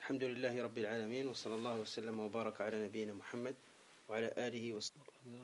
الحمد لله رب العالمين، وصلى الله وسلم وبارك على نبينا محمد وعلى آله وصحبه.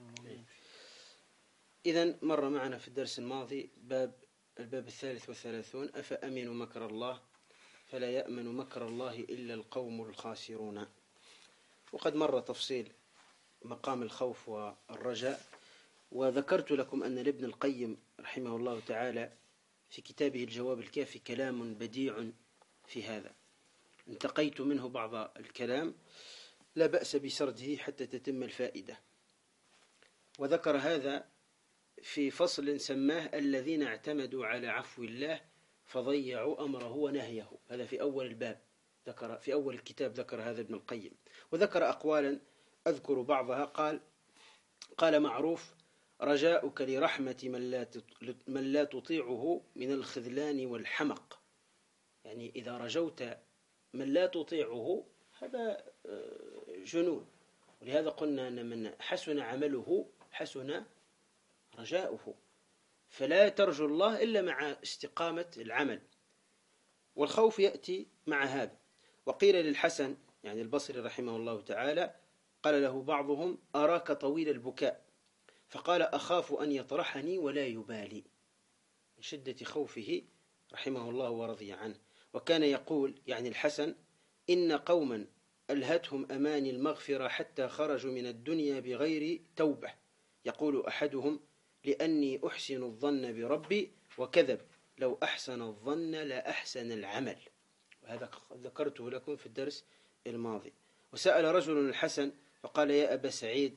إذن مر معنا في الدرس الماضي الباب 33: أفأمنوا مكر الله فلا يأمن مكر الله إلا القوم الخاسرون. وقد مر تفصيل مقام الخوف والرجاء، وذكرت لكم أن لابن القيم رحمه الله تعالى في كتابه الجواب الكافي كلام بديع في هذا، انتقيت منه بعض الكلام لا بأس بسرده حتى تتم الفائدة. وذكر هذا في فصل سماه الذين اعتمدوا على عفو الله فضيعوا أمره ونهيه. هذا في أول الباب، في أول الكتاب ذكر هذا ابن القيم، وذكر أقوالا أذكر بعضها. قال معروف: رجاؤك لرحمة من لا تطيعه من الخذلان والحمق. يعني إذا رجوت من لا تطيعه هذا جنون، ولهذا قلنا أن من حسن عمله حسن رجاؤه، فلا ترجو الله إلا مع استقامة العمل، والخوف يأتي مع هذا. وقيل للحسن يعني البصري رحمه الله تعالى، قال له بعضهم: أراك طويل البكاء، فقال: أخاف أن يطرحني ولا يبالي، من شدة خوفه رحمه الله ورضي عنه. وكان يقول يعني الحسن: إن قوما ألهتهم أماني المغفرة حتى خرجوا من الدنيا بغير توبة. يقول أحدهم: لأني أحسن الظن بربي، وكذب، لو أحسن الظن لا أحسن العمل. وهذا ذكرته لكم في الدرس الماضي. وسأل رجل الحسن فقال: يا أبا سعيد،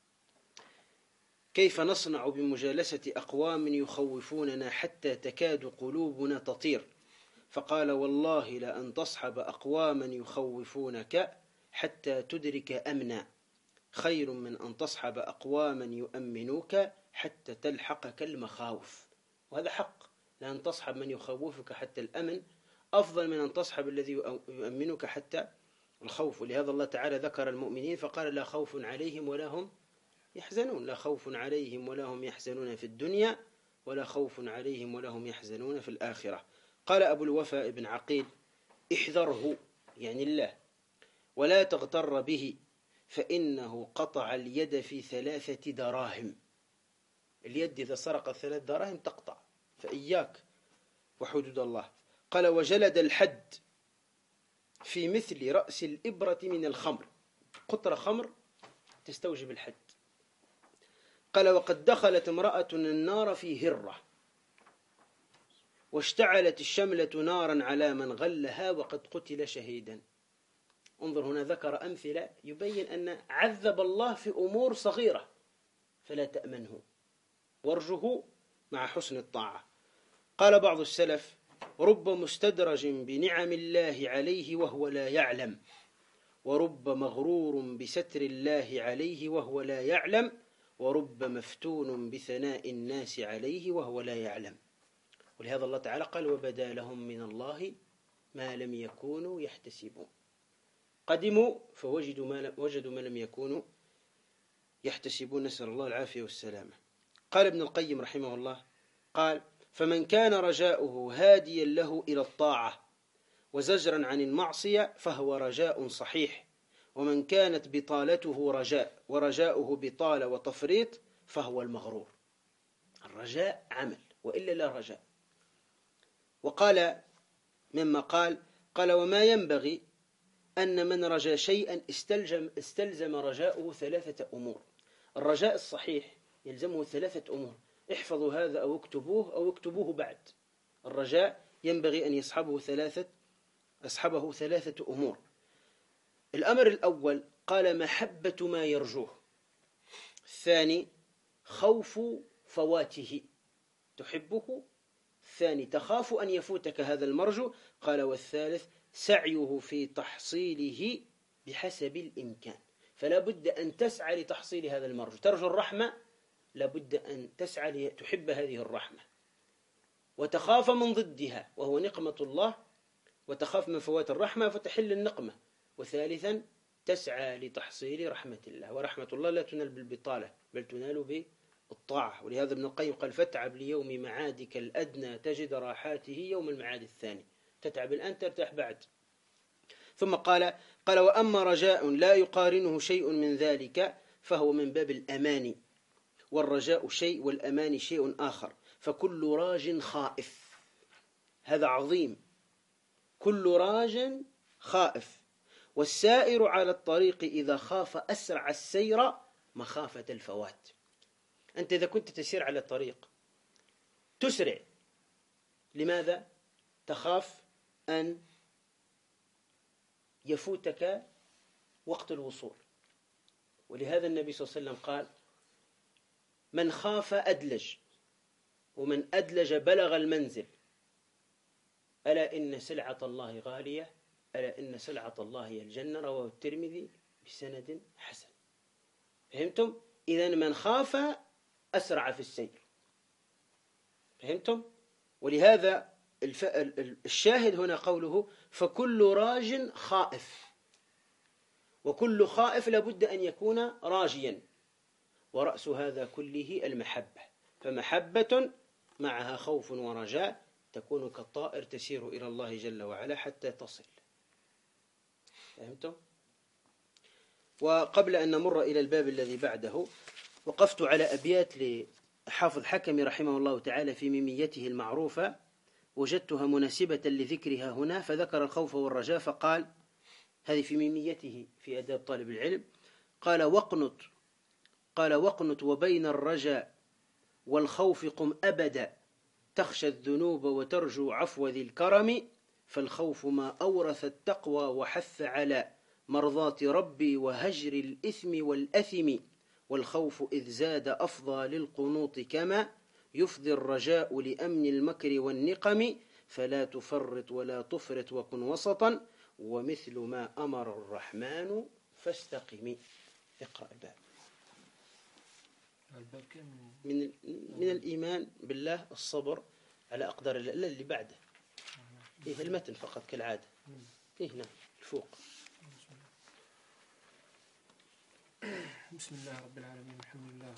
كيف نصنع بمجالسة أقوام يخوفوننا حتى تكاد قلوبنا تطير؟ فقال: والله لأن تصحب أقواما يخوفونك حتى تدرك أمنا خير من أن تصحب أقواما يؤمنوك حتى تلحقك المخاوف. وهذا حق، لأن تصحب من يخوفك حتى الأمن أفضل من أن تصحب الذي يؤمنك حتى الخوف. ولهذا الله تعالى ذكر المؤمنين فقال: لا خوف عليهم ولا هم يحزنون. لا خوف عليهم ولا هم يحزنون في الدنيا، ولا خوف عليهم ولا هم يحزنون في الآخرة. قال أبو الوفاء بن عقيل: احذره يعني الله، ولا تغتر به، فإنه قطع اليد في 3 دراهم. اليد إذا سرقت 3 دراهم تقطع، فإياك وحدود الله. قال: وجلد الحد في مثل رأس الإبرة من الخمر. قطرة خمر تستوجب الحد. قال: وقد دخلت امرأة النار في هرة، واشتعلت الشملة نارا على من غلها وقد قتل شهيدا. انظر هنا ذكر أمثلة يبين أن عذب الله في أمور صغيرة، فلا تأمنه وارجه مع حسن الطاعة. قال بعض السلف: رب مستدرج بنعم الله عليه وهو لا يعلم، ورب مغرور بستر الله عليه وهو لا يعلم، ورب مفتون بثناء الناس عليه وهو لا يعلم. ولهذا الله تعالى قال: وبدا لهم من الله ما لم يكونوا يحتسبون. قدموا فوجدوا ما لم يكونوا يحتسبون، نسأل الله العافية والسلامة. قال ابن القيم رحمه الله، قال: فمن كان رجاؤه هاديا له إلى الطاعة وزجرا عن المعصية فهو رجاء صحيح، ومن كانت بطالته رجاء ورجاؤه بطالة وتفريط فهو المغرور. الرجاء عمل، وإلا لا رجاء. وقال مما قال: وما ينبغي أن من رجا شيئا استلزم رجاؤه 3 أمور. الرجاء الصحيح يلزمه 3 أمور، احفظوا هذا أو اكتبوه بعد. الرجاء ينبغي أن يصحبه 3 أمور. الأمر الأول قال: محبة ما يرجوه. الثاني: خوف فواته، تحبه. الثاني: تخاف أن يفوتك هذا المرجو. قال: والثالث: سعيه في تحصيله بحسب الإمكان. فلا بد أن تسعى لتحصيل هذا المرجو. ترجو الرحمة، لا بد أن تسعى لتحب هذه الرحمة، وتخاف من ضدها وهو نقمة الله، وتخاف من فوات الرحمة فتحل النقمة. وثالثا: تسعى لتحصيل رحمة الله، ورحمة الله لا تنال بالبطالة بل تنال بالطاعة. ولهذا ابن القيم قال: فاتعب ليوم معادك الأدنى تجد راحاته يوم المعاد الثاني. تتعب الآن ترتاح بعد. ثم قال وأما رجاء لا يقارنه شيء من ذلك فهو من باب الأمان، والرجاء شيء والأمان شيء آخر، فكل راج خائف. هذا عظيم، كل راج خائف، والسائر على الطريق إذا خاف أسرع السير مخافة الفوات. أنت إذا كنت تسير على الطريق تسرع، لماذا؟ تخاف أن يفوتك وقت الوصول. ولهذا النبي صلى الله عليه وسلم قال من خاف أدلج، ومن أدلج بلغ المنزل، ألا إن سلعة الله غالية، ألا إن سلعة الله هي الجنة. رواه الترمذي بسند حسن. فهمتم؟ إذن من خاف أسرع في السير. فهمتم؟ ولهذا الشاهد هنا قوله فكل راج خائف، وكل خائف لابد أن يكون راجيا، ورأس هذا كله المحبة، فمحبة معها خوف ورجاء تكون كالطائر تسير إلى الله جل وعلا حتى تصل. فهمتم؟ وقبل أن نمر إلى الباب الذي بعده، وقفت على أبيات لحافظ حكمي رحمه الله تعالى في ميميته المعروفة، وجدتها مناسبة لذكرها هنا، فذكر الخوف والرجاء فقال، هذه في ميميته في آداب طالب العلم، قال وقنت وبين الرجاء والخوف قم أبدا، تخشى الذنوب وترجو عفو ذي الكرم، فالخوف ما أورث التقوى وحث على مرضاة ربي وهجر الإثم والأثم، والخوف إذ زاد أفضى للقنوط كما يفضي الرجاء لأمن المكر والنقم، فلا تفرط ولا تفرط وكن وسطا، ومثل ما أمر الرحمن فاستقم. اقرأ الباب. من الإيمان بالله الصبر على أقدار الله. اللي بعده المتن فقط كالعادة. نعم الفوق. بسم الله رب العالمين، الحمد لله.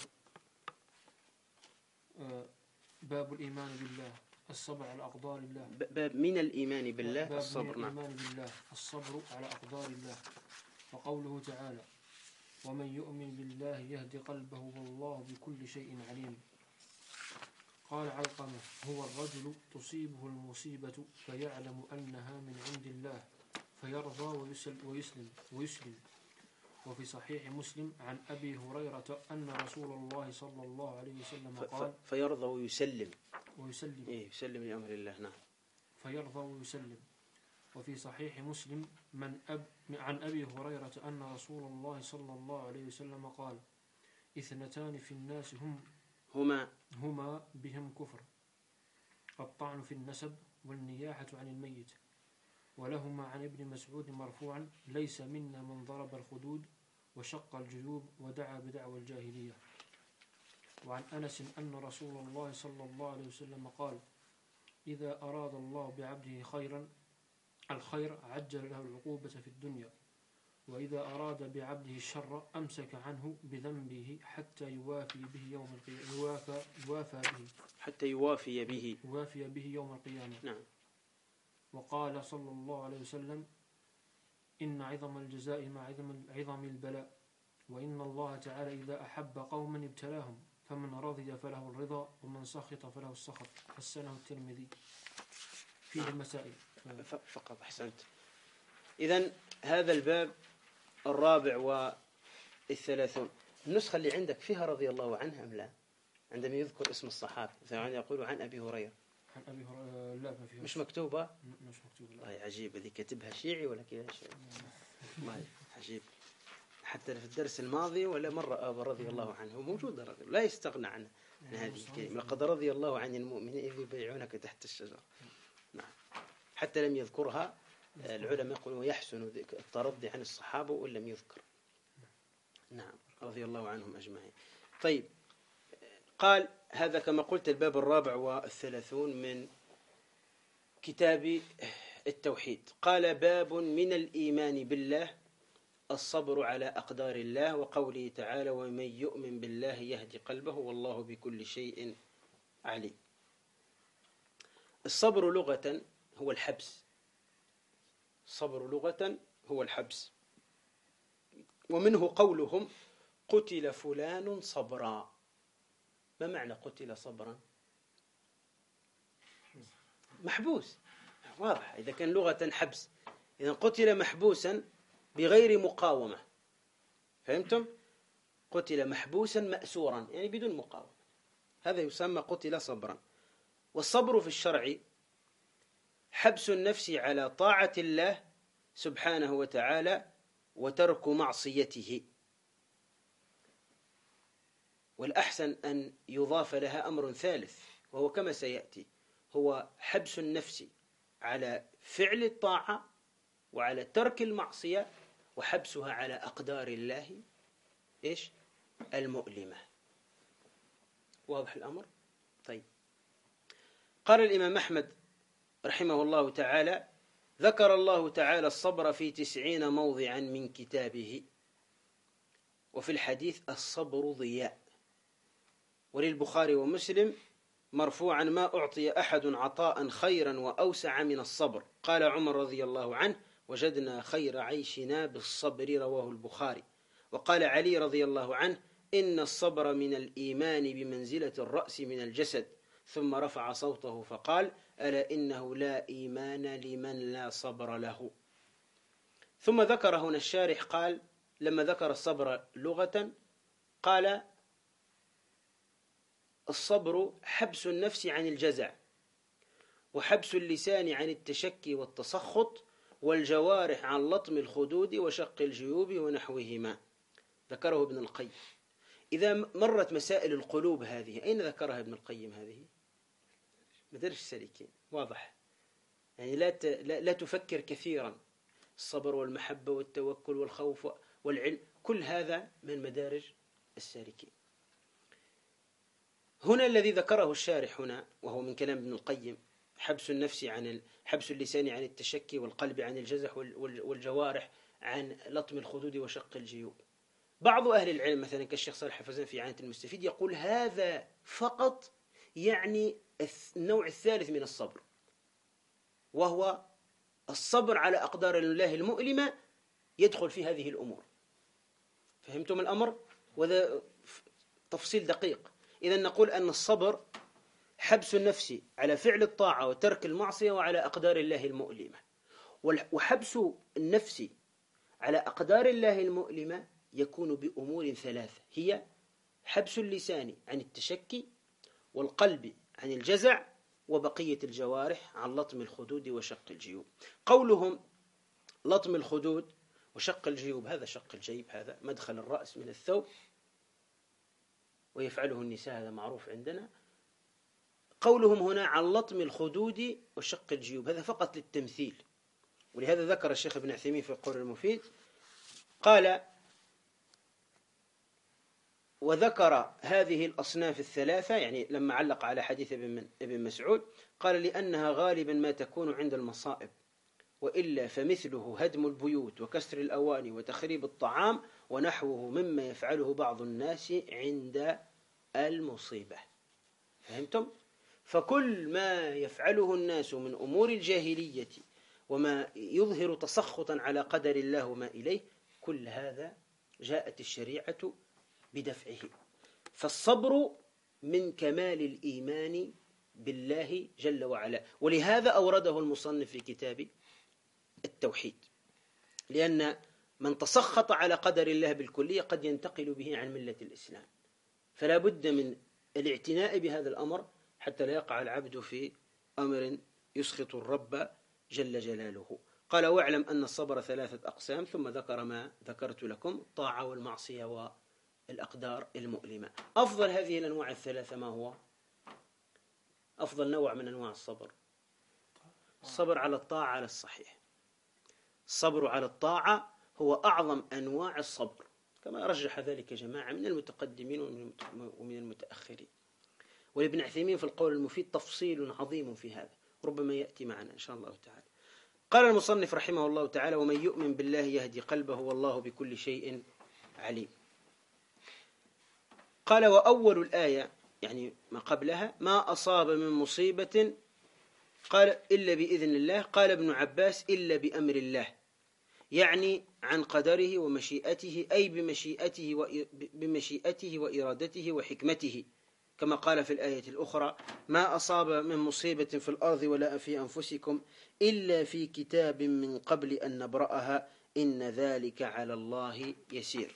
باب الإيمان بالله الصبر على أقدار الله. باب من الإيمان بالله الصبر. من الإيمان بالله الصبر على أقدار الله. وقوله تعالى ومن يؤمن بالله يهدي قلبه والله بكل شيء عليم. قال علقمة هو الرجل تصيبه المصيبة فيعلم أنها من عند الله فيرضى ويسلم. وفي صحيح مسلم عن أبي هريرة أن رسول الله صلى الله عليه وسلم قال فيرضى ويسلم. يسلم لأمر الله. نعم. فيرضى ويسلم. وفي صحيح مسلم عن أبي هريرة أن رسول الله صلى الله عليه وسلم قال اثنتان في الناس هما بهم كفر، الطعن في النسب والنياحة عن الميت. ولهما عن ابن مسعود مرفوعا ليس منا من ضرب الخدود وشق الجيوب ودعا بدعوى الجاهلية. وعن أنس أن رسول الله صلى الله عليه وسلم قال إذا أراد الله بعبده الخير عجل له العقوبة في الدنيا، وإذا أراد بعبده الشر أمسك عنه بذنبه حتى يوافي به يوم القيامة. حتى يوافي به يوم القيامة. نعم. وقال صلى الله عليه وسلم إن عظم الجزاء مع عظم البلاء، وإن الله تعالى إذا أحب قوما ابتلاهم، فمن رضي فله الرضا ومن سخط فله السخط. حسنه الترمذي. فيه المسائل فقط. أحسنت. إذن هذا الباب 34. النسخة اللي عندك فيها رضي الله عنها أم لا؟ عندما يذكر اسم الصحابة مثلا يقول عن أبي هريرة. عن أبي هريرة لا، ما فيها. مش مكتوبة؟ مش مكتوبة. والله عجيبة ذي، كاتبها شيعي ولا كذا شيعي. والله عجيب. حتى في الدرس الماضي ولا مرة أبا رضي الله عنه موجودة، لا يستغنى عن هذه الكلمة. لقد رضي الله عن المؤمنين إذ يبايعونك تحت الشجرة. نعم. حتى لم يذكرها العلماء يقولون يحسن الترضي عن الصحابة وإن لم يذكر. نعم رضي الله عنهم أجمعين. طيب، قال هذا كما قلت الباب 34 من كتاب التوحيد. قال باب من الإيمان بالله الصبر على أقدار الله، وقوله تعالى ومن يؤمن بالله يهدي قلبه والله بكل شيء عليم. الصبر لغة هو الحبس. الصبر لغة هو الحبس. ومنه قولهم قتل فلان صبرا. ما معنى قتل صبرا؟ محبوس، واضح. إذا كان لغة حبس، إذا قتل محبوسا بغير مقاومة، فهمتم؟ قتل محبوسا مأسورا، يعني بدون مقاومة، هذا يسمى قتل صبرا. والصبر في الشرع حبس النفس على طاعة الله سبحانه وتعالى وترك معصيته. والأحسن أن يضاف لها أمر ثالث، وهو كما سيأتي، هو حبس النفس على فعل الطاعة وعلى ترك المعصية، وحبسها على أقدار الله إيش؟ المؤلمة. واضح الأمر؟ طيب. قال الإمام أحمد رحمه الله تعالى: ذكر الله تعالى الصبر في 90 موضعا من كتابه، وفي الحديث الصبر ضياء. وللبخاري ومسلم مرفوعا: ما أعطي أحد عطاء خيرا وأوسع من الصبر. قال عمر رضي الله عنه: وجدنا خير عيشنا بالصبر، رواه البخاري. وقال علي رضي الله عنه: إن الصبر من الإيمان بمنزلة الرأس من الجسد. ثم رفع صوته فقال: ألا إنه لا إيمان لمن لا صبر له. ثم ذكر هنا الشارح، قال لما ذكر الصبر لغة قال: الصبر حبس النفس عن الجزع، وحبس اللسان عن التشكي والتسخط، والجوارح عن لطم الخدود وشق الجيوب ونحوهما. ذكره ابن القيم. إذا مرت مسائل القلوب هذه، أين ذكرها ابن القيم؟ هذه مدارج السالكين. واضح، يعني لا تفكر كثيرا. الصبر والمحبة والتوكل والخوف والعلم، كل هذا من مدارج السالكين. هنا الذي ذكره الشارح هنا، وهو من كلام ابن القيم: حبس النفس حبس اللسان عن التشكي، والقلب عن الجزع، والجوارح عن لطم الخدود وشق الجيوب. بعض أهل العلم مثلا كالشيخ صالح حفزان في عانة المستفيد يقول هذا فقط يعني النوع الثالث من الصبر، وهو الصبر على أقدار الله المؤلمة، يدخل في هذه الأمور. فهمتم الأمر؟ وهذا تفصيل دقيق. إذا نقول أن الصبر حبس النفس على فعل الطاعة وترك المعصية وعلى أقدار الله المؤلمة. وحبس النفس على أقدار الله المؤلمة يكون بأمور ثلاثة، هي حبس اللسان عن التشكي، والقلب عن الجزع، وبقية الجوارح عن لطم الخدود وشق الجيوب. قولهم لطم الخدود وشق الجيوب، هذا شق الجيب، هذا مدخل الرأس من الثوب، ويفعله النساء، هذا معروف عندنا. قولهم هنا عن لطم الخدود وشق الجيوب، هذا فقط للتمثيل. ولهذا ذكر الشيخ ابن عثيمين في القول المفيد، قال: وذكر هذه الأصناف الثلاثة، يعني لما علق على حديث ابن مسعود، قال: لأنها غالبا ما تكون عند المصائب، وإلا فمثله هدم البيوت وكسر الأواني وتخريب الطعام ونحوه مما يفعله بعض الناس عند المصيبة. فهمتم؟ فكل ما يفعله الناس من أمور الجاهلية وما يظهر تسخطا على قدر الله وما إليه، كل هذا جاءت الشريعة بدفعه. فالصبر من كمال الإيمان بالله جل وعلا. ولهذا أورده المصنف في كتاب التوحيد، لأن من تسخط على قدر الله بالكلية قد ينتقل به عن ملة الإسلام، فلا بد من الاعتناء بهذا الأمر حتى لا يقع العبد في أمر يسخط الرب جل جلاله. قال: واعلم أن الصبر 3 أقسام، ثم ذكر ما ذكرت لكم: الطاعة والمعصية والأقدار المؤلمة. أفضل هذه الأنواع الثلاثة ما هو؟ أفضل نوع من أنواع الصبر الصبر على الطاعة على الصحيح. الصبر على الطاعة هو أعظم أنواع الصبر، كما رجح ذلك جماعة من المتقدمين ومن المتأخرين. ولابن عثيمين في القول المفيد تفصيل عظيم في هذا، ربما يأتي معنا إن شاء الله تعالى. قال المصنف رحمه الله تعالى: ومن يؤمن بالله يهدي قلبه والله بكل شيء عليم. قال: وأول الآية، يعني ما قبلها: ما أصاب من مصيبة قال إلا بإذن الله. قال ابن عباس إلا بأمر الله، يعني عن قدره ومشيئته، أي بمشيئته وإرادته وحكمته، كما قال في الآية الأخرى: ما أصاب من مصيبة في الأرض ولا في أنفسكم إلا في كتاب من قبل أن نبرأها إن ذلك على الله يسير.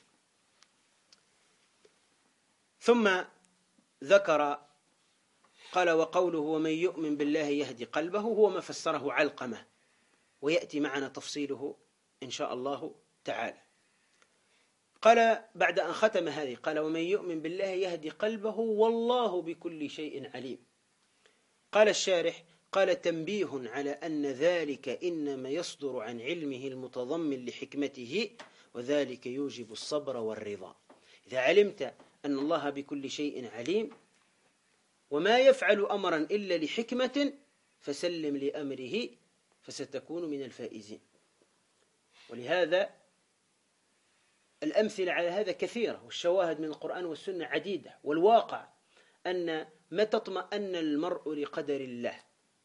ثم ذكر قال: وقوله ومن يؤمن بالله يهدي قلبه، هو ما فسره علقمة، ويأتي معنا تفصيله إن شاء الله تعالى. قال بعد أن ختم هذه قال: ومن يؤمن بالله يهدي قلبه والله بكل شيء عليم. قال الشارح: قال: تنبيه على أن ذلك إنما يصدر عن علمه المتضمن لحكمته، وذلك يوجب الصبر والرضا. إذا علمت أن الله بكل شيء عليم وما يفعل أمرا إلا لحكمة فسلم لأمره فستكون من الفائزين. ولهذا الأمثلة على هذا كثيرة، والشواهد من القرآن والسنة عديدة. والواقع أن متى اطمأن المرء لقدر الله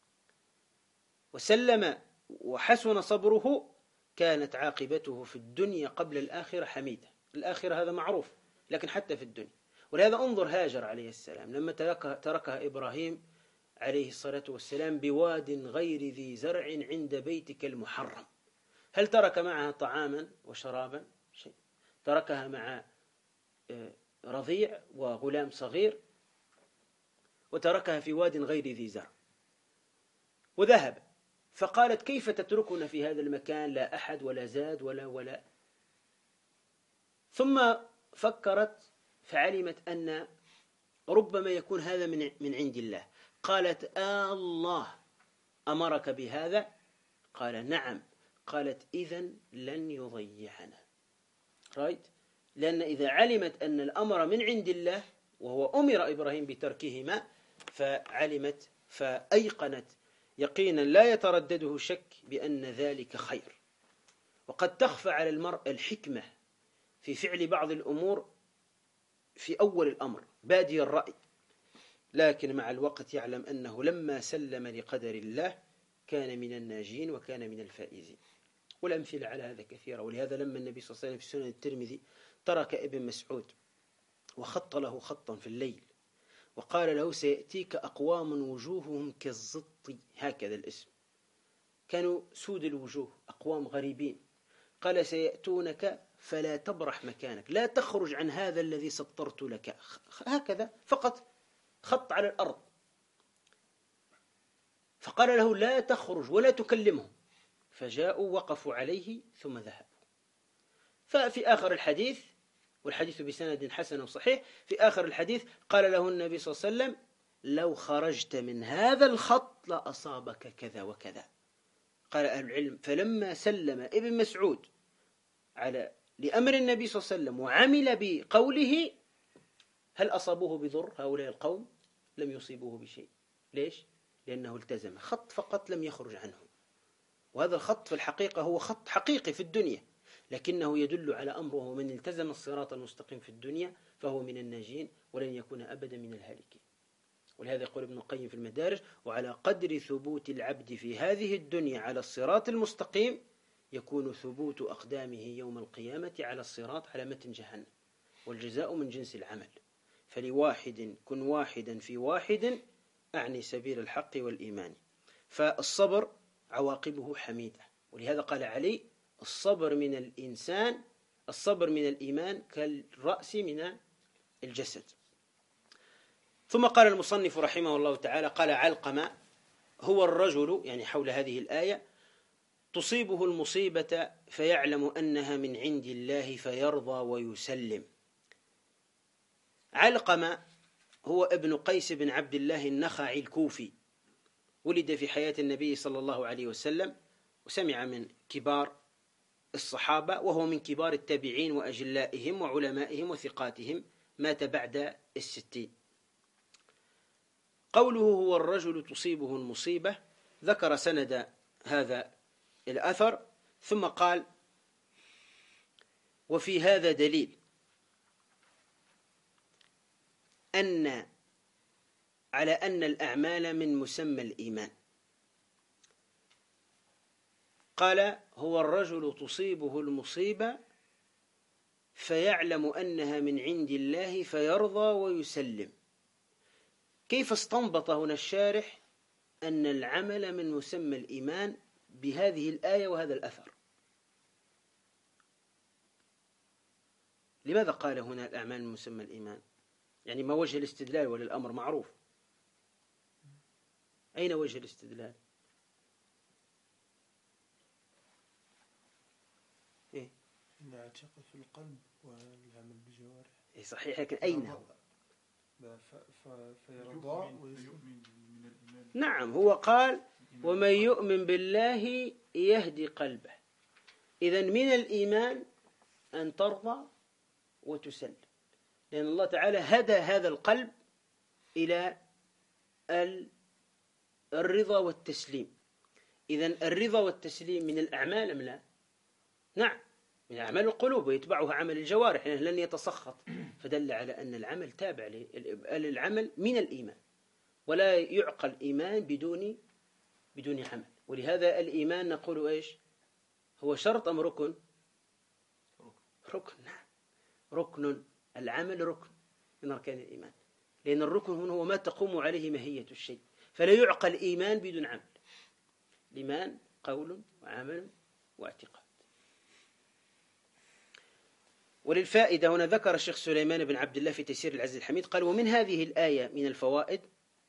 وسلم وحسن صبره كانت عاقبته في الدنيا قبل الآخرة حميدة. الآخرة هذا معروف، لكن حتى في الدنيا. ولهذا انظر هاجر عليه السلام لما تركها إبراهيم عليه الصلاة والسلام بواد غير ذي زرع عند بيتك المحرم، هل ترك معها طعاما وشرابا؟ شيء. تركها مع رضيع وغلام صغير، وتركها في واد غير ذي زرع وذهب. فقالت: كيف تتركنا في هذا المكان، لا أحد ولا زاد ولا. ثم فكرت فعلمت أن ربما يكون هذا من عند الله. قالت: الله أمرك بهذا؟ قال: نعم. قالت: إذن لن يضيعنا. لأن إذا علمت أن الأمر من عند الله، وهو أمر إبراهيم بتركهما، فعلمت فأيقنت يقينا لا يتردده شك بأن ذلك خير. وقد تخفى على المرء الحكمة في فعل بعض الأمور في أول الأمر بادي الرأي، لكن مع الوقت يعلم أنه لما سلم لقدر الله كان من الناجين وكان من الفائزين. والأمثلة على هذا كثيرة. ولهذا لما النبي صلى الله عليه وسلم في سنن الترمذي ترك ابن مسعود وخط له خطا في الليل وقال له: سيأتيك أقوام وجوههم كالزط، هكذا الاسم، كانوا سود الوجوه، أقوام غريبين. قال: سيأتونك فلا تبرح مكانك، لا تخرج عن هذا الذي سطرت لك، هكذا فقط خط على الأرض. فقال له: لا تخرج ولا تكلمهم. فجاءوا وقفوا عليه ثم ذهبوا. ففي آخر الحديث، والحديث بسند حسن وصحيح، في آخر الحديث قال له النبي صلى الله عليه وسلم: لو خرجت من هذا الخط لأصابك كذا وكذا. قال أهل العلم: فلما سلم ابن مسعود لأمر النبي صلى الله عليه وسلم وعمل بقوله، هل أصابوه بضر هؤلاء القوم؟ لم يصيبوه بشيء. ليش؟ لأنه التزم خط فقط لم يخرج عنه. وهذا الخط في الحقيقة هو خط حقيقي في الدنيا، لكنه يدل على أمره: من التزم الصراط المستقيم في الدنيا فهو من الناجين ولن يكون أبدا من الهالكين. ولهذا يقول ابن القيم في المدارج: وعلى قدر ثبوت العبد في هذه الدنيا على الصراط المستقيم يكون ثبوت أقدامه يوم القيامة على الصراط على متن جهنم، والجزاء من جنس العمل. فلواحد كن واحدا في واحد، أعني سبيل الحق والإيمان. فالصبر عواقبه حميدة. ولهذا قال علي: الصبر من الإنسان، الصبر من الإيمان كالرأس من الجسد. ثم قال المصنف رحمه الله تعالى: قال علقمة: هو الرجل، يعني حول هذه الآية، تصيبه المصيبة فيعلم أنها من عند الله فيرضى ويسلم. علقمة هو ابن قيس بن عبد الله النخعي الكوفي، ولد في حياة النبي صلى الله عليه وسلم، وسمع من كبار الصحابة، وهو من كبار التابعين وأجلائهم وعلمائهم وثقاتهم، مات بعد 60. قوله هو الرجل تصيبه المصيبة، ذكر سند هذا الأثر ثم قال: وفي هذا دليل على أن الأعمال من مسمى الإيمان، قال هو الرجل تصيبه المصيبة فيعلم أنها من عند الله فيرضى ويسلم. كيف استنبط هنا الشارح أن العمل من مسمى الإيمان بهذه الآية وهذا الأثر؟ لماذا قال هنا الأعمال من مسمى الإيمان؟ يعني ما وجه الاستدلال؟ وللأمر معروف. أين وجه الاستدلال؟ إيه؟ الاعتقاد في القلب والعمل بالجوارح. إيه صحيح، لكن أين هو؟ فيرضى نعم، هو قال ومن يؤمن بالله يهدي قلبه. إذن من الإيمان أن ترضى وتسلم، لأن الله تعالى هدى هذا القلب إلى الرضا والتسليم. إذن الرضا والتسليم من الأعمال أم لا؟ نعم، من أعمال القلوب، ويتبعها عمل الجوارح لن يتسخط، فدل على أن العمل تابع للعمل من الإيمان، ولا يعقل إيمان بدون عمل. ولهذا الإيمان نقول إيش؟ هو شرط أم ركن؟ ركن. نعم، ركن. العمل ركن من أركان الإيمان، لأن الركن هو ما تقوم عليه ماهية الشيء، فلا يعقل إيمان بدون عمل. الإيمان قول وعمل واعتقاد. وللفائدة هنا ذكر الشيخ سليمان بن عبد الله في تيسير العزيز الحميد قال ومن هذه الآية من الفوائد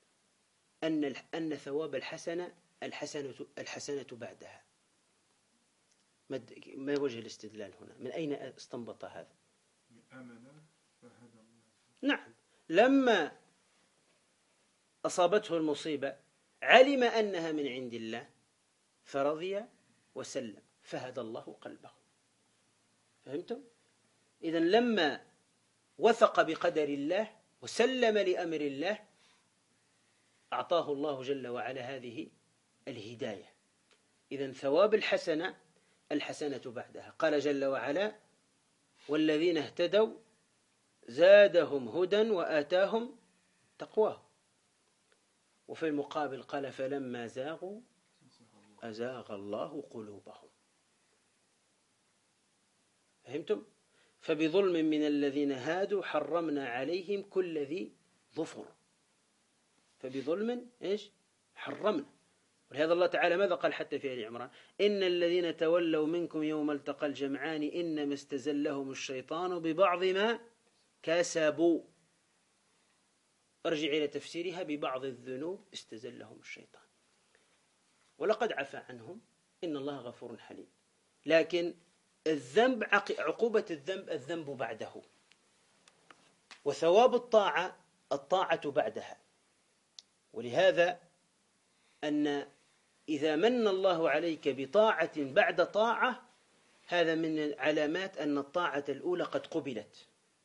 أن ثواب الحسنة بعدها. ما وجه الاستدلال هنا؟ من أين استنبط هذا؟ نعم، لما أصابته المصيبة علم أنها من عند الله فرضي وسلم فهدى الله قلبه. فهمتم؟ إذن لما وثق بقدر الله وسلم لأمر الله أعطاه الله جل وعلا هذه الهداية. إذن ثواب الحسنة بعدها. قال جل وعلا والذين اهتدوا زادهم هدى وآتاهم تقواهم. وفي المقابل قال فلما زاغوا أزاغ الله قلوبهم. فهمتم؟ فبظلم من الذين هادوا حرمنا عليهم كل ذي ظفر. فبظلم إيش؟ حرمنا. ولهذا الله تعالى ماذا قال حتى في آل عمران؟ إن الذين تولوا منكم يوم التقى الجمعان إنما استزلهم الشيطان ببعض ما كسبوا. ارجع إلى تفسيرها ببعض الذنوب استزلهم الشيطان ولقد عفى عنهم إن الله غفور حليم. لكن الذنب عقوبة الذنب بعده، وثواب الطاعة بعدها. ولهذا أن إذا من الله عليك بطاعة بعد طاعة هذا من علامات أن الطاعة الأولى قد قبلت.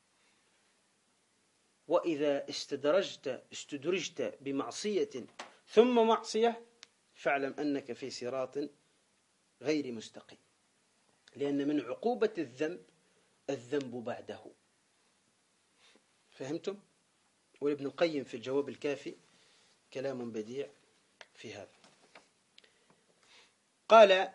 وإذا استدرجت بمعصية ثم معصية فاعلم أنك في صراط غير مستقيم، لأن من عقوبة الذنب بعده. فهمتم؟ وابن القيم في الجواب الكافي كلام بديع في هذا. قال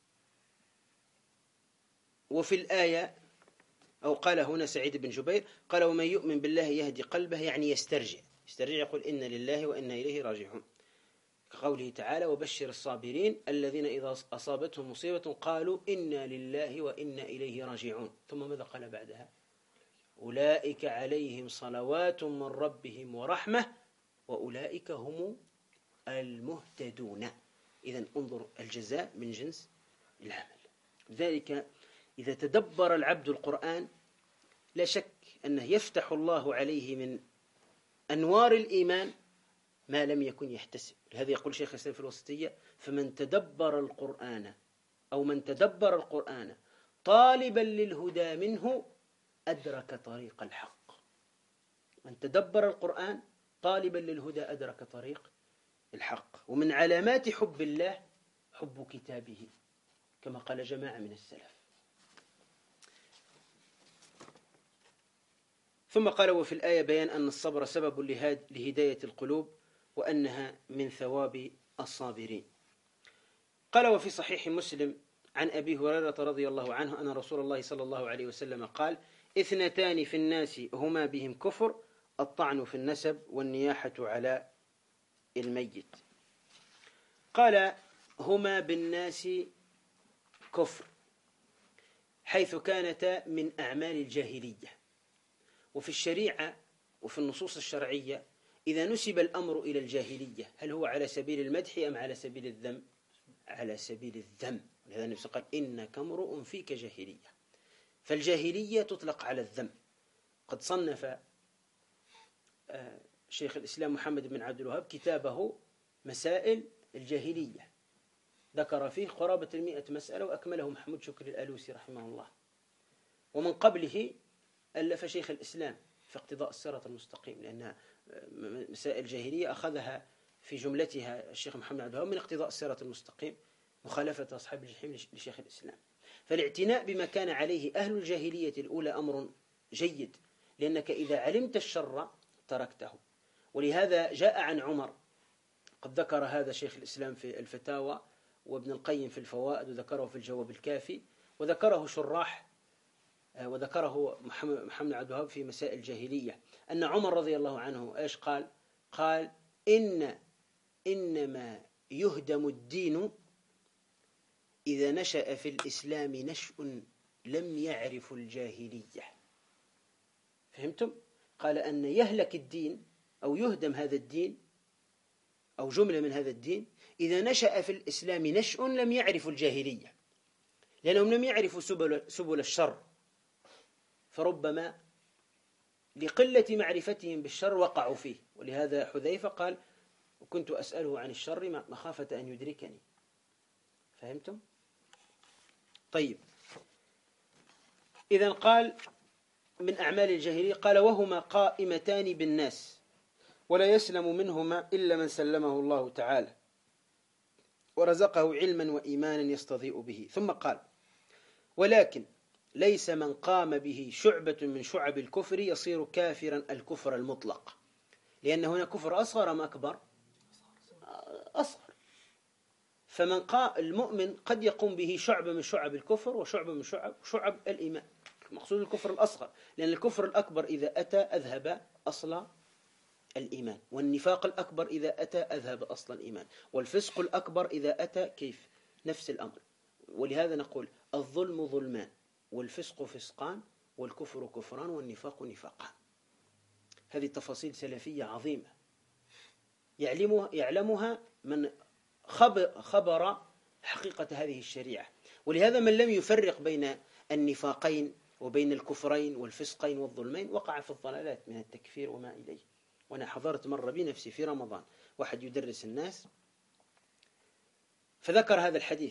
وفي الآية أو قال هنا سعيد بن جبير قال ومن يؤمن بالله يهدي قلبه، يعني يسترجع يقول إن لله وإنا إليه راجعون، كقوله تعالى وبشر الصابرين الذين إذا أصابتهم مصيبة قالوا إنا لله وإنا إليه راجعون. ثم ماذا قال بعدها؟ أولئك عليهم صلوات من ربهم ورحمة وأولئك هم المهتدون. إذن انظر الجزاء من جنس العمل. لذلك إذا تدبر العبد القرآن لا شك أنه يفتح الله عليه من أنوار الإيمان ما لم يكن يحتسب. لهذا يقول شيخ الإسلام في الوسطية فمن تدبر القرآن أو من تدبر القرآن طالبا للهدى منه أدرك طريق الحق. من تدبر القرآن طالبا للهدى أدرك طريق الحق. ومن علامات حب الله حب كتابه كما قال جماعة من السلف. ثم قال وفي الآية بيان أن الصبر سبب لهداية القلوب وأنها من ثواب الصابرين. قال: وفي صحيح مسلم عن أبي هريرة رضي الله عنه أن رسول الله صلى الله عليه وسلم قال: 2 في الناس هما بهم كفر: الطعن في النسب والنياحة على الميت. قال: هما بالناس كفر، حيث كانتا من أعمال الجاهلية. وفي الشريعة وفي النصوص الشرعية إذا نسب الأمر إلى الجاهلية هل هو على سبيل المدح أم على سبيل الذم؟ على سبيل الذم. لهذا النبي قال: إنك امرؤ فيك جاهلية. فالجاهلية تطلق على الذم. قد صنف شيخ الإسلام محمد بن عبد الوهاب كتابه مسائل الجاهلية، ذكر فيه قرابة 100 مسألة، وأكمله محمود شكري الألوسي رحمه الله. ومن قبله ألف شيخ الإسلام في اقتضاء الصراط المستقيم، لأن مسائل الجاهلية أخذها في جملتها الشيخ محمد عبد الوهاب من اقتضاء الصراط المستقيم، مخالفة أصحاب الجحيم لشيخ الإسلام. فالاعتناء بما كان عليه أهل الجاهلية الأولى أمر جيد، لأنك إذا علمت الشر تركته. ولهذا جاء عن عمر، قد ذكر هذا شيخ الإسلام في الفتاوى، وابن القيم في الفوائد، وذكره في الجواب الكافي، وذكره شراح، وذكره محمد عبد الوهاب في مسائل الجاهلية، أن عمر رضي الله عنه إيش قال؟ قال: إنما يهدم الدين إذا نشأ في الإسلام نشأ لم يعرف الجاهلية. فهمتم؟ قال أن يهلك الدين أو يهدم هذا الدين أو جملة من هذا الدين إذا نشأ في الإسلام نشأ لم يعرف الجاهلية، لأنهم لم يعرفوا سبل الشر، فربما لقلة معرفتهم بالشر وقعوا فيه. ولهذا حذيفة قال: وكنت أسأله عن الشر مخافة أن يدركني. فهمتم؟ طيب، إذن قال من أعمال الجاهلية، قال: وهما قائمتان بالناس ولا يسلم منهما إلا من سلمه الله تعالى ورزقه علما وإيمانا يستضيء به. ثم قال: ولكن ليس من قام به شعبة من شعب الكفر يصير كافرا الكفر المطلق، لأن هنا كفر أصغر أم أكبر؟ أصغر. فمن المؤمن قد يقوم به شعبة من شعب الكفر وشعبة من شعب الإيمان، مقصود الكفر الأصغر، لأن الكفر الأكبر إذا أتى أذهب أصل الإيمان، والنفاق الأكبر إذا أتى أذهب أصل الإيمان، والفسق الأكبر إذا أتى كيف؟ نفس الأمر. ولهذا نقول: الظلم ظلمان، والفسق فسقان، والكفر كفران، والنفاق نفاقان. هذه تفاصيل سلفية عظيمة يعلمها من خبر حقيقة هذه الشريعة. ولهذا من لم يفرق بين النفاقين وبين الكفرين والفسقين والظلمين وقع في الضلالات من التكفير وما إليه. وأنا حضرت مرة بنفسي في رمضان واحد يدرس الناس فذكر هذا الحديث: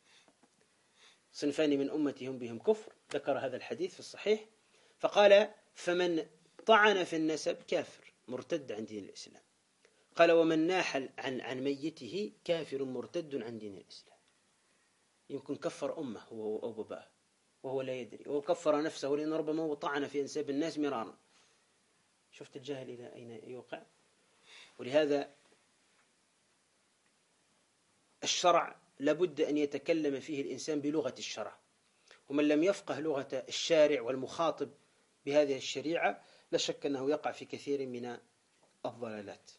صنفان من أمتي هم بهم كفر، ذكر هذا الحديث في الصحيح، فقال: فمن طعن في النسب كافر مرتد عن دين الإسلام. قال: ومن ناحل عن ميته كافر مرتد عن دين الإسلام. يمكن كفر أمه هو أو باباه وهو لا يدري، وكفر نفسه، لأن ربما هو طعن في أنساب الناس مرارا. شفت الجاهل إلى أين يوقع؟ ولهذا الشرع لابد أن يتكلم فيه الإنسان بلغة الشرع، ومن لم يفقه لغة الشارع والمخاطب بهذه الشريعة لا شك أنه يقع في كثير من الضلالات.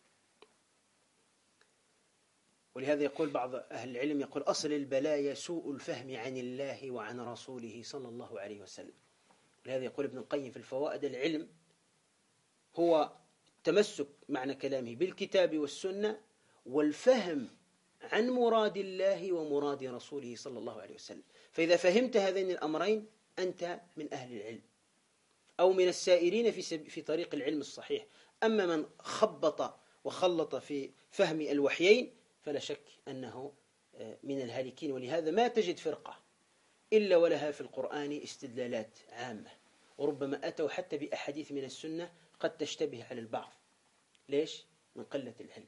ولهذا يقول بعض أهل العلم، يقول: أصل البلايا سوء الفهم عن الله وعن رسوله صلى الله عليه وسلم. ولهذا يقول ابن القيم في الفوائد: العلم هو تمسك معنى كلامه بالكتاب والسنة والفهم عن مراد الله ومراد رسوله صلى الله عليه وسلم. فإذا فهمت هذين الأمرين أنت من أهل العلم أو من السائرين في طريق العلم الصحيح. أما من خبط وخلط في فهم الوحيين فلا شك أنه من الهالكين. ولهذا ما تجد فرقة إلا ولها في القرآن استدلالات عامة، وربما أتوا حتى بأحاديث من السنة قد تشتبه على البعض. ليش؟ من قلة العلم.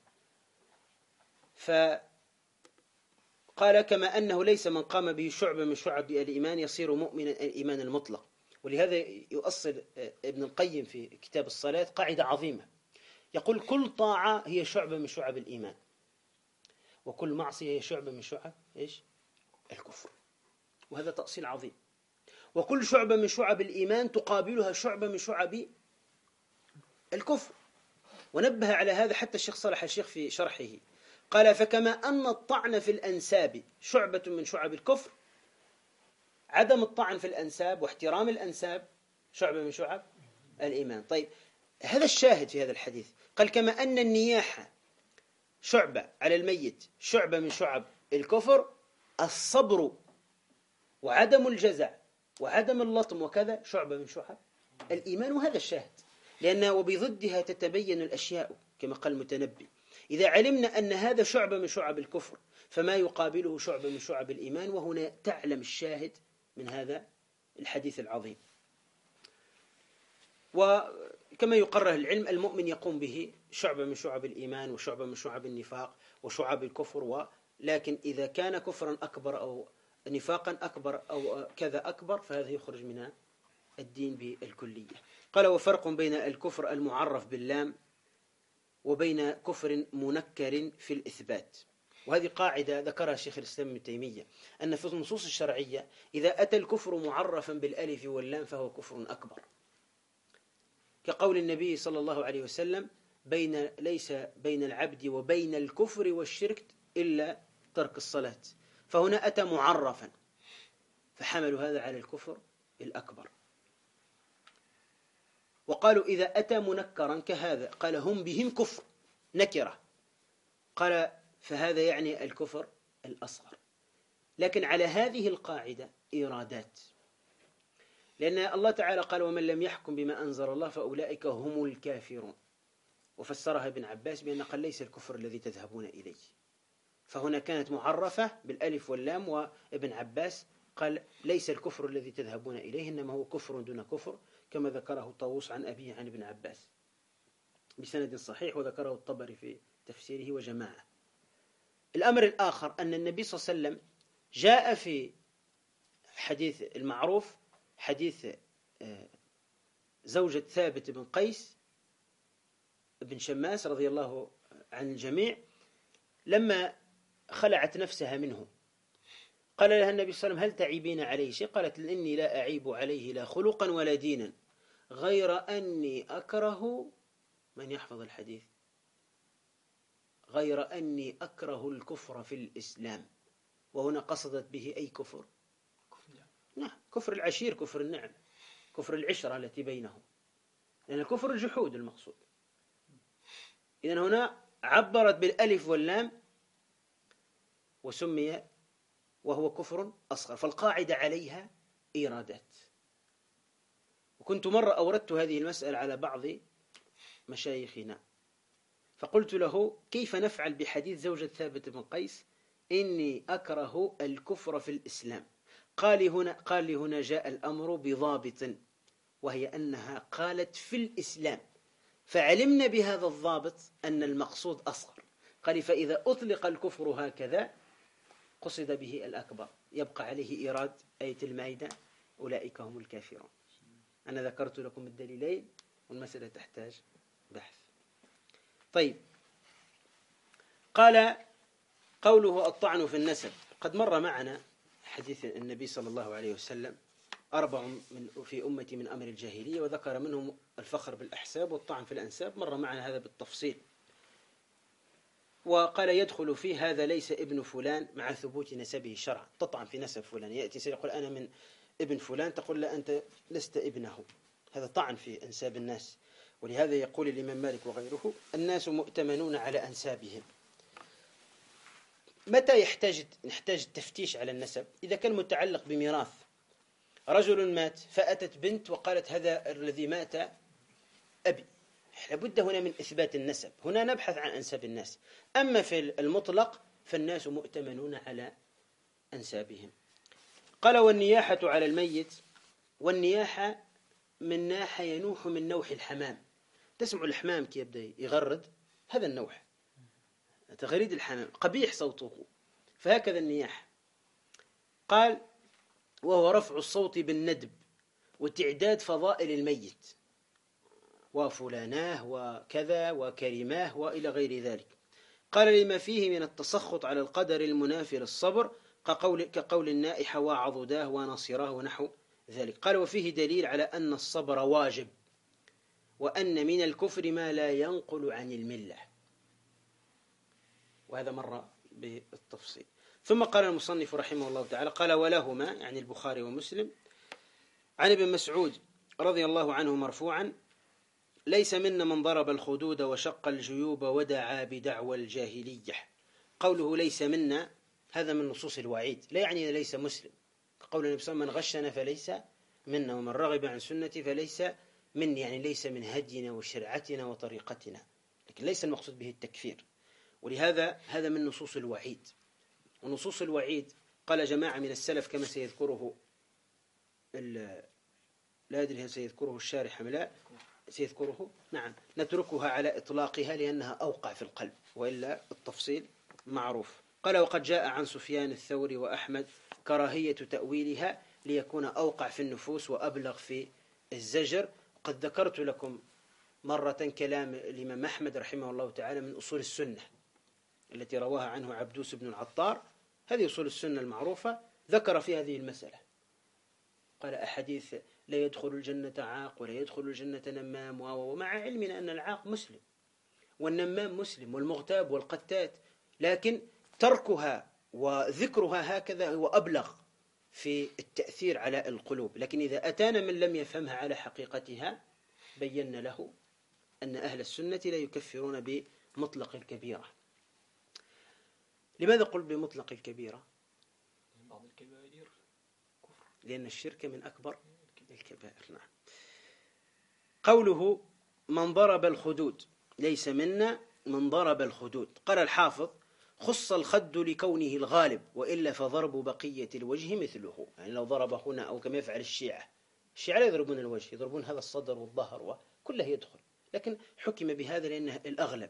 فقال: كما أنه ليس من قام به شعبة من شعب الإيمان يصير مؤمنا الإيمان المطلق. ولهذا يؤصل ابن القيم في كتاب الصلاة قاعدة عظيمة، يقول: كل طاعة هي شعبة من شعب الإيمان، وكل معصية هي شعبة من شعب إيش؟ الكفر. وهذا تأصيل عظيم. وكل شعبة من شعب الإيمان تقابلها شعبة من شعب الكفر. ونبه على هذا حتى الشيخ صالح الشيخ في شرحه، قال: فكما أن الطعن في الأنساب شعبة من شعب الكفر، عدم الطعن في الأنساب واحترام الأنساب شعبة من شعب الإيمان. طيب، هذا الشاهد في هذا الحديث. قال: كما أن النياحة شعبة على الميت شعبة من شعب الكفر، الصبر وعدم الجزع وعدم اللطم وكذا شعبة من شعب الإيمان. وهذا الشاهد، لأنه وبضدها تتبين الأشياء كما قال المتنبي. إذا علمنا أن هذا شعبة من شعب الكفر، فما يقابله شعبة من شعب الإيمان. وهنا تعلم الشاهد من هذا الحديث العظيم. وكما يقرر العلم، المؤمن يقوم به شعبة من شعب الإيمان وشعبة من شعب النفاق وشعب الكفر. لكن إذا كان كفرا أكبر أو نفاقا أكبر أو كذا أكبر، فهذا يخرج من الدين بالكلية. قال: وفرق بين الكفر المعرف باللام وبين كفر منكر في الإثبات. وهذه قاعدة ذكرها شيخ الإسلام ابن تيمية، أن في النصوص الشرعية إذا أتى الكفر معرفا بالألف واللام فهو كفر أكبر، كقول النبي صلى الله عليه وسلم: ليس بين العبد وبين الكفر والشرك إلا ترك الصلاة. فهنا أتى معرفا فحملوا هذا على الكفر الأكبر. وقالوا إذا أتى منكرا كهذا، قال: هم بهم كفر نكرة، قال: فهذا يعني الكفر الأصغر. لكن على هذه القاعدة إيرادات، لأن الله تعالى قال: ومن لم يحكم بما أنزل الله فأولئك هم الكافرون. وفسرها ابن عباس بأن قال: ليس الكفر الذي تذهبون إليه. فهنا كانت معرفة بالألف واللام، وابن عباس قال: ليس الكفر الذي تذهبون إليه، إنما هو كفر دون كفر، كما ذكره طاووس عن أبيه عن ابن عباس بسند صحيح، وذكره الطبري في تفسيره وجماعة. الأمر الآخر أن النبي صلى الله عليه وسلم جاء في حديث المعروف، حديث زوجة ثابت بن قيس بن شماس رضي الله عن الجميع، لما خلعت نفسها منه قال لها النبي صلى الله عليه وسلم: هل تعيبين عليه شيء؟ قالت: إني لا أعيب عليه لا خلقا ولا دينا، غير أني أكره، من يحفظ الحديث، غير أني أكره الكفر في الإسلام. وهنا قصدت به أي كفر؟ نعم، كفر العشير، كفر النعم، كفر العشرة التي بينهم، لأن كفر الجحود المقصود. إذن هنا عبرت بالألف واللام وسمي وهو كفر أصغر. فالقاعدة عليها إيرادات. وكنت مرة أوردت هذه المسألة على بعض مشايخنا، فقلت له: كيف نفعل بحديث زوجة ثابت بن قيس: إني أكره الكفر في الإسلام؟ قال لي هنا جاء الأمر بضابط، وهي أنها قالت في الإسلام، فعلمنا بهذا الضابط أن المقصود أصغر. قال: فإذا أطلق الكفر هكذا قصد به الأكبر، يبقى عليه إيراد آية المائدة: أولئك هم الكافرون. أنا ذكرت لكم الدليلين، والمسألة تحتاج بحث. طيب، قال: قوله الطعن في النسب، قد مر معنا حديث النبي صلى الله عليه وسلم: 4 في أمتي من أمر الجاهلية، وذكر منهم الفخر بالأحساب والطعن في الأنساب. مر معنا هذا بالتفصيل. وقال: يدخل فيه هذا ليس ابن فلان مع ثبوت نسبه شرعا. تطعن في نسب فلان، يأتي سيقول: أنا من ابن فلان، تقول: لا، أنت لست ابنه. هذا طعن في أنساب الناس. ولهذا يقول الإمام مالك وغيره: الناس مؤتمنون على أنسابهم. متى نحتاج التفتيش على النسب؟ إذا كان متعلق بميراث. رجل مات فأتت بنت وقالت: هذا الذي مات أبي، لابد هنا من إثبات النسب. هنا نبحث عن أنساب الناس. أما في المطلق فالناس مؤتمنون على أنسابهم. قال: والنياحة على الميت. والنياحة من ناح ينوح من نوح الحمام. تسمع الحمام كي يبدأ يغرد، هذا النوح، تغريد الحمام، قبيح صوته، فهكذا النياحة. قال: وهو رفع الصوت بالندب وتعداد فضائل الميت، وفلاناه وكذا وكريماه وإلى غير ذلك. قال: لما فيه من التسخط على القدر المنافي للصبر، كقول النائحة وعضداه ونصراه ونحو ذلك. قال وفيه دليل على أن الصبر واجب، وأن من الكفر ما لا ينقل عن الملة، وهذا مر بالتفصيل. ثم قال المصنف رحمه الله تعالى قال ولهما يعني البخاري ومسلم عن ابن مسعود رضي الله عنه مرفوعا ليس منا من ضرب الخدود وشق الجيوب ودعا بدعوى الجاهلية. قوله ليس منا هذا من نصوص الوعيد، لا يعني ليس مسلم، قول النبي صلى الله عليه وسلم من غشنا فليس منا ومن رغب عن سنتي فليس مني، يعني ليس من هدينا وشرعتنا وطريقتنا، لكن ليس المقصود به التكفير. ولهذا هذا من نصوص الوعيد. ونصوص الوعيد قال جماعة من السلف كما سيذكره لا أدري هل سيذكره الشارح أم لا، سيذكره نعم، نتركها على إطلاقها لأنها أوقع في القلب، وإلا التفصيل معروف. قال وقد جاء عن سفيان الثوري وأحمد كراهية تأويلها ليكون أوقع في النفوس وأبلغ في الزجر. قد ذكرت لكم مرة كلام الإمام أحمد رحمه الله تعالى من أصول السنة التي رواها عنه عبدوس بن العطار، هذه أصول السنة المعروفة، ذكر في هذه المسألة قال أحاديث لا يدخل الجنة عاق ولا يدخل الجنة نمام، ومع علمنا أن العاق مسلم والنمام مسلم والمغتاب والقتات، لكن تركها وذكرها هكذا هو أبلغ في التأثير على القلوب. لكن إذا أتانا من لم يفهمها على حقيقتها بينا له أن أهل السنة لا يكفرون بمطلق الكبيرة. لماذا قل بمطلق الكبيرة؟ بعض الكبائر كفر، لأن الشرك من أكبر الكبائر. نعم. قوله من ضرب الخدود ليس منا من ضرب الخدود. قال الحافظ خص الخد لكونه الغالب، وإلا فضرب بقية الوجه مثله، يعني لو ضرب هنا أو كما يفعل الشيعة لا يضربون الوجه، يضربون هذا الصدر والظهر وكله يدخل، لكن حكم بهذا لأنه الأغلب.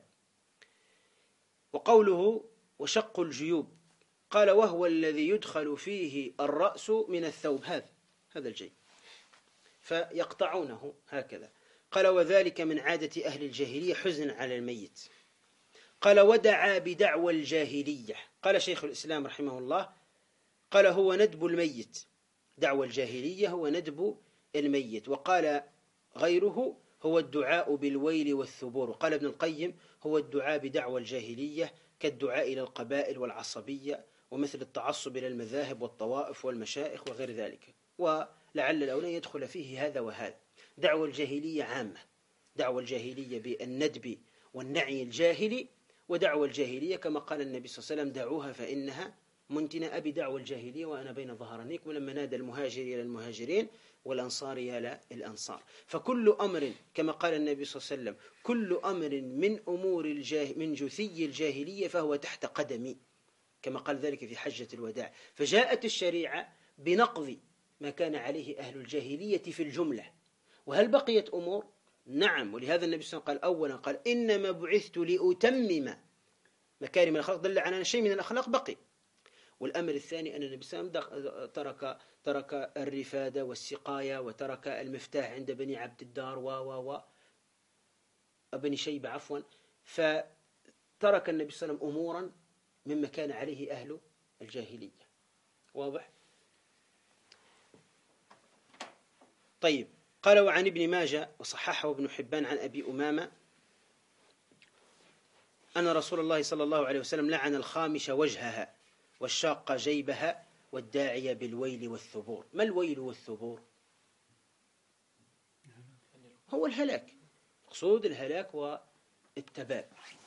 وقوله وشق الجيوب قال وهو الذي يدخل فيه الرأس من الثوب، هذا الجيب، فيقطعونه هكذا. قال وذلك من عادة أهل الجاهلية حزنا على الميت. قال ودعا بدعوى الجاهلية. قال شيخ الإسلام رحمه الله قال هو ندب الميت، دعوى الجاهلية هو ندب الميت. وقال غيره هو الدعاء بالويل والثبور. قال ابن القيم هو الدعاء بدعوى الجاهلية كالدعاء إلى القبائل والعصبية ومثل التعصب إلى المذاهب والطوائف والمشائخ وغير ذلك، ولعل الأولى يدخل فيه هذا وهذا. دعوى الجاهلية عامة، دعوى الجاهلية بالندب والنعي الجاهلي، ودعوى الجاهلية كما قال النبي صلى الله عليه وسلم دعوها فإنها منتنة، أبي دعوى الجاهلية وأنا بين ظهرانيكم، ولما نادى المهاجر إلى المهاجرين والأنصار إلى الأنصار. فكل أمر كما قال النبي صلى الله عليه وسلم كل أمر من أمور من جثي الجاهلية فهو تحت قدمي، كما قال ذلك في حجة الوداع. فجاءت الشريعة بنقض ما كان عليه أهل الجاهلية في الجملة. وهل بقيت أمور؟ نعم. ولهذا النبي صلى الله عليه وسلم قال أولا قال إنما بعثت لأتمم مكارم الأخلاق، دل على شيء من الأخلاق بقي. والأمر الثاني أن النبي صلى الله عليه وسلم ترك الرفادة والسقاية، وترك المفتاح عند بني عبد الدار بني شيبة عفوا، فترك النبي صلى الله عليه وسلم أمورا مما كان عليه أهل الجاهلية. واضح؟ طيب. قال وعن ابن ماجه وصححه ابن حبان عن أبي أمامة أن رسول الله صلى الله عليه وسلم لعن الخامش وجهها والشاق جيبها والداعية بالويل والثبور. ما الويل والثبور؟ هو الهلاك، مقصود الهلاك والتباب.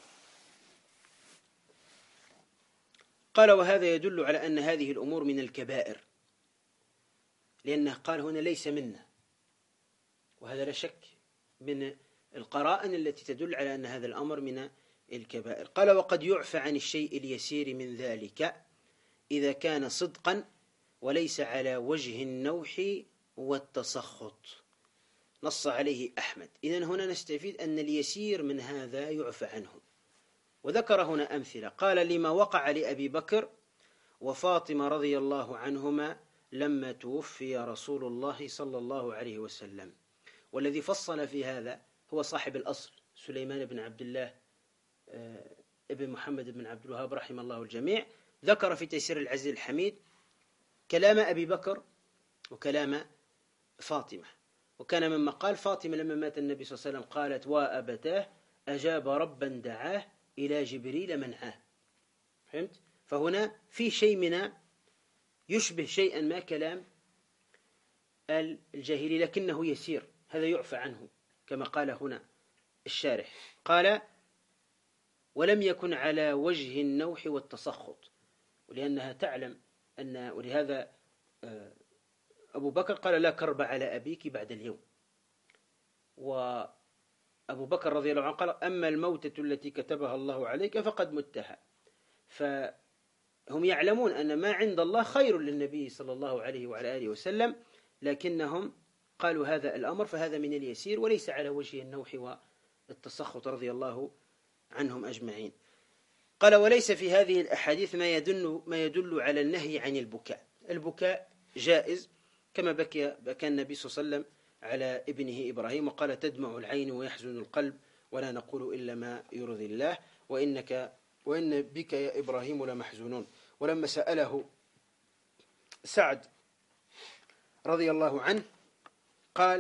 قال وهذا يدل على أن هذه الأمور من الكبائر، لأنه قال هنا ليس منا، وهذا لا شك من القرائن التي تدل على أن هذا الأمر من الكبائر. قال وقد يعفى عن الشيء اليسير من ذلك إذا كان صدقا وليس على وجه النوح والتسخط، نص عليه أحمد. إذن هنا نستفيد أن اليسير من هذا يعفى عنه، وذكر هنا أمثلة. قال لما وقع لأبي بكر وفاطمة رضي الله عنهما لما توفي رسول الله صلى الله عليه وسلم. والذي فصل في هذا هو صاحب الأصل سليمان بن عبد الله ابن محمد بن عبد الوهاب رحمه الله الجميع، ذكر في تيسير العزيز الحميد كلام أبي بكر وكلام فاطمة، وكان مما قال فاطمة لما مات النبي صلى الله عليه وسلم قالت: وأبتاه أجاب ربا دعاه إلى جبريل منعاه. فهمت؟ فهنا في شيء من يشبه شيئا ما كلام الجاهلي لكنه يسير، هذا يعفى عنه كما قال هنا الشارح. قال: ولم يكن على وجه النوح والتسخط، ولأنها تعلم أن، ولهذا أبو بكر قال: لا كرب على أبيك بعد اليوم. وأبو بكر رضي الله عنه قال: أما الموتة التي كتبها الله عليك فقد متها. فهم يعلمون أن ما عند الله خير للنبي صلى الله عليه وعلى آله وسلم، لكنهم قالوا هذا الأمر، فهذا من اليسير وليس على وجه النوح والتسخط رضي الله عنهم أجمعين. قال: وليس في هذه الأحاديث ما يدل على النهي عن البكاء. البكاء جائز، كما بكى النبي صلى الله عليه وسلم على ابنه إبراهيم وقال: تدمع العين ويحزن القلب ولا نقول إلا ما يرضي الله وإن بك يا إبراهيم لمحزونون. ولما سأله سعد رضي الله عنه قال: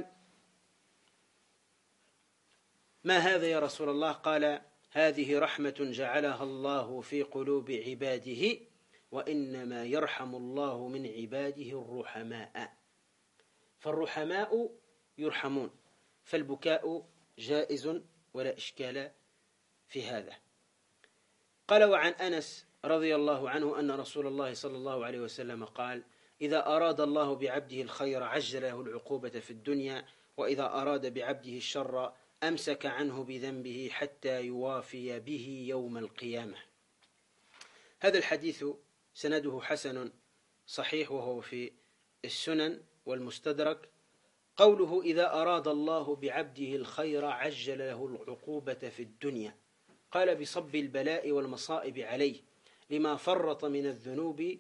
ما هذا يا رسول الله؟ قال: هذه رحمة جعلها الله في قلوب عباده، وإنما يرحم الله من عباده الرحماء. فالرحماء يرحمون، فالبكاء جائز ولا إشكال في هذا. قال: وعن أنس رضي الله عنه أن رسول الله صلى الله عليه وسلم قال: إذا أراد الله بعبده الخير عجل له العقوبة في الدنيا، وإذا أراد بعبده الشر أمسك عنه بذنبه حتى يوافي به يوم القيامة. هذا الحديث سنده حسن صحيح، وهو في السنن والمستدرك. قوله: إذا أراد الله بعبده الخير عجل له العقوبة في الدنيا، قال: بصب البلاء والمصائب عليه لما فرط من الذنوب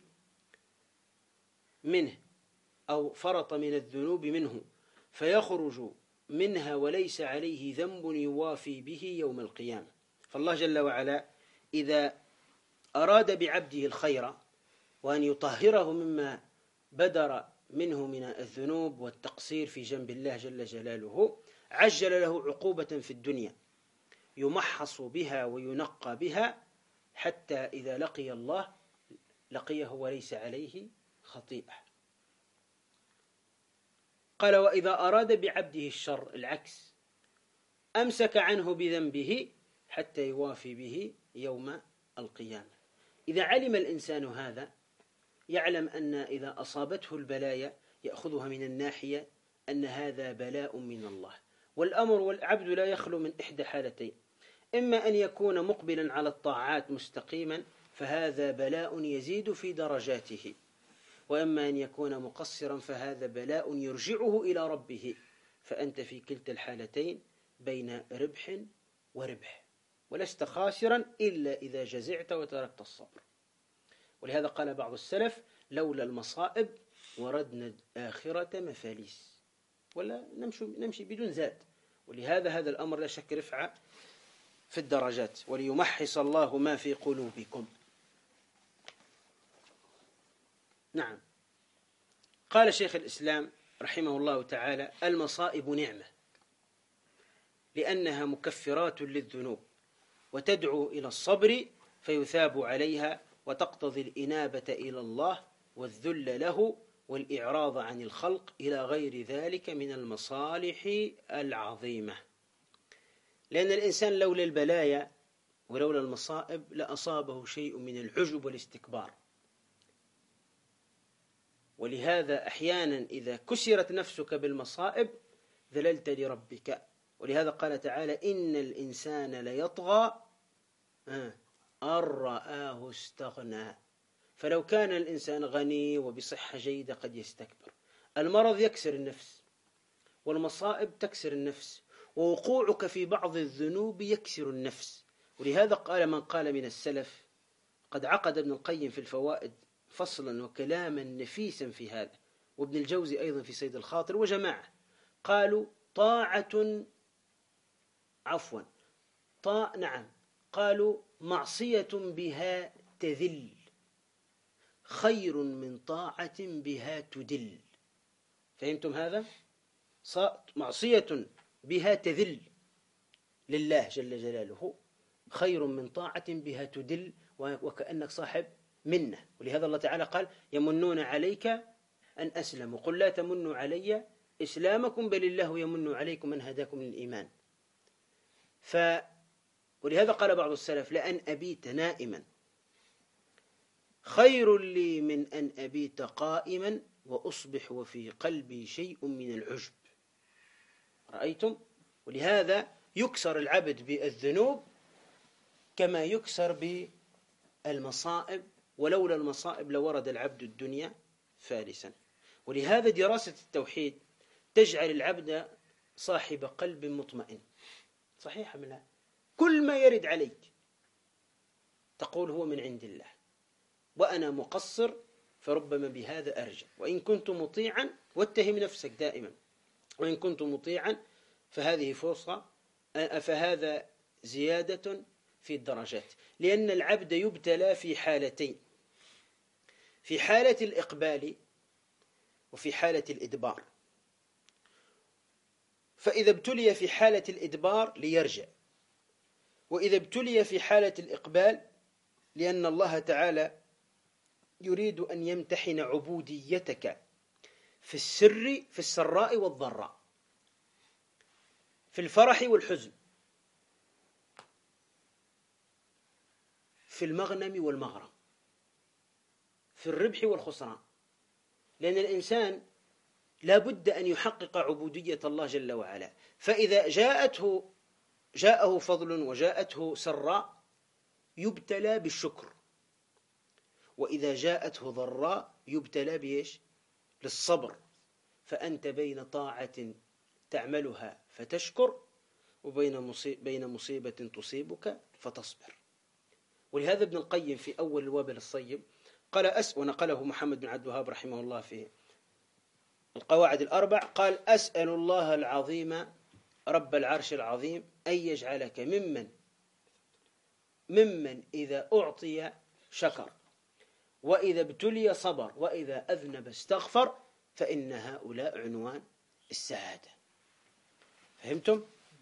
منه، أو فرط من الذنوب منه فيخرج منها وليس عليه ذنب يوافي به يوم القيامة. فالله جل وعلا إذا أراد بعبده الخير وأن يطهره مما بدر منه من الذنوب والتقصير في جنب الله جل جلاله، عجل له عقوبة في الدنيا يمحص بها وينقى بها، حتى إذا لقي الله لقيه وليس عليه خطيئة. قال: وإذا أراد بعبده الشر العكس، أمسك عنه بذنبه حتى يوافي به يوم القيامة. إذا علم الإنسان هذا يعلم أن إذا أصابته البلايا يأخذها من الناحية أن هذا بلاء من الله، والأمر والعبد لا يخلو من إحدى حالتين: إما أن يكون مقبلا على الطاعات مستقيما فهذا بلاء يزيد في درجاته، وإما أن يكون مقصرا فهذا بلاء يرجعه إلى ربه. فأنت في كلتا الحالتين بين ربح وربح، ولست خاسرا إلا إذا جزعت وتركت الصبر. ولهذا قال بعض السلف: لولا المصائب وردنا الآخرة مفاليس، ولا نمشي بدون زاد. ولهذا هذا الأمر لا شك رفعة في الدرجات، وليمحص الله ما في قلوبكم. نعم. قال شيخ الإسلام رحمه الله تعالى: المصائب نعمة، لأنها مكفرات للذنوب وتدعو إلى الصبر فيثاب عليها، وتقتضي الإنابة إلى الله والذل له والإعراض عن الخلق إلى غير ذلك من المصالح العظيمة. لأن الإنسان لولا البلايا ولولا المصائب لأصابه شيء من العجب والاستكبار. ولهذا أحيانا إذا كسرت نفسك بالمصائب ذللت لربك. ولهذا قال تعالى: إن الإنسان ليطغى أن رآه استغنى. فلو كان الإنسان غني وبصحة جيدة قد يستكبر. المرض يكسر النفس، والمصائب تكسر النفس، ووقوعك في بعض الذنوب يكسر النفس. ولهذا قال من قال من السلف، قد عقد ابن القيم في الفوائد فصلا وكلاما نفيسا في هذا، وابن الجوزي أيضا في سيد الخاطر وجماعة، قالوا: قالوا معصية بها تذل، خير من طاعة بها تدل. فهمتم هذا؟ معصية بها تذل لله جل جلاله خير من طاعة بها تدل، وكأنك صاحب منة. ولهذا الله تعالى قال يمنون عليك أن أسلموا، قل لا تمنوا علي إسلامكم بل الله يمن عليكم أن هداكم للإيمان. ولهذا قال بعض السلف لأن أبيت نائما خير لي من أن أبيت قائما وأصبح وفي قلبي شيء من العجب. رأيتم؟ ولهذا يكسر العبد بالذنوب كما يكسر بالمصائب، ولولا المصائب لورد العبد الدنيا فارسا. ولهذا دراسة التوحيد تجعل العبد صاحب قلب مطمئن. صحيح من لا؟ كل ما يرد عليك تقول هو من عند الله، وأنا مقصر فربما بهذا أرجع، وإن كنت مطيعا واتهم نفسك دائما، وإن كنت مطيعا فهذه فرصة، فهذا زيادة في الدرجات. لأن العبد يبتلى في حالتين، في حالة الإقبال وفي حالة الإدبار. فإذا ابتلي في حالة الإدبار ليرجع، وإذا ابتلي في حالة الإقبال لأن الله تعالى يريد أن يمتحن عبوديتك في السراء والضراء، في الفرح والحزن، في المغنم والمغرم، في الربح والخسران. لأن الإنسان لا بد أن يحقق عبودية الله جل وعلا. فإذا جاءه فضل وجاءته سراء يبتلى بالشكر، وإذا جاءته ضراء يبتلى بإيش؟ للصبر. فأنت بين طاعة تعملها فتشكر، وبين مصيبة تصيبك فتصبر. ولهذا ابن القيم في أول الوابل الصيب قال ونقله محمد بن عبد الوهاب رحمه الله في القواعد الأربع، قال أسأل الله العظيم رب العرش العظيم أن يجعلك ممن إذا أعطي شكر، وإذا ابتلي صبر، وإذا أذنب استغفر، فإن هؤلاء عنوان السعادة. فهمتم؟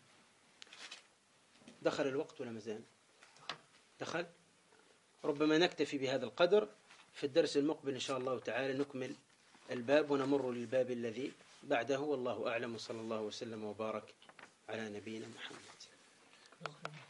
دخل الوقت ولا مازال؟ دخل. ربما نكتفي بهذا القدر. في الدرس المقبل إن شاء الله تعالى نكمل الباب ونمر للباب الذي بعده، والله أعلم، وصلى الله وسلم وبارك على نبينا محمد.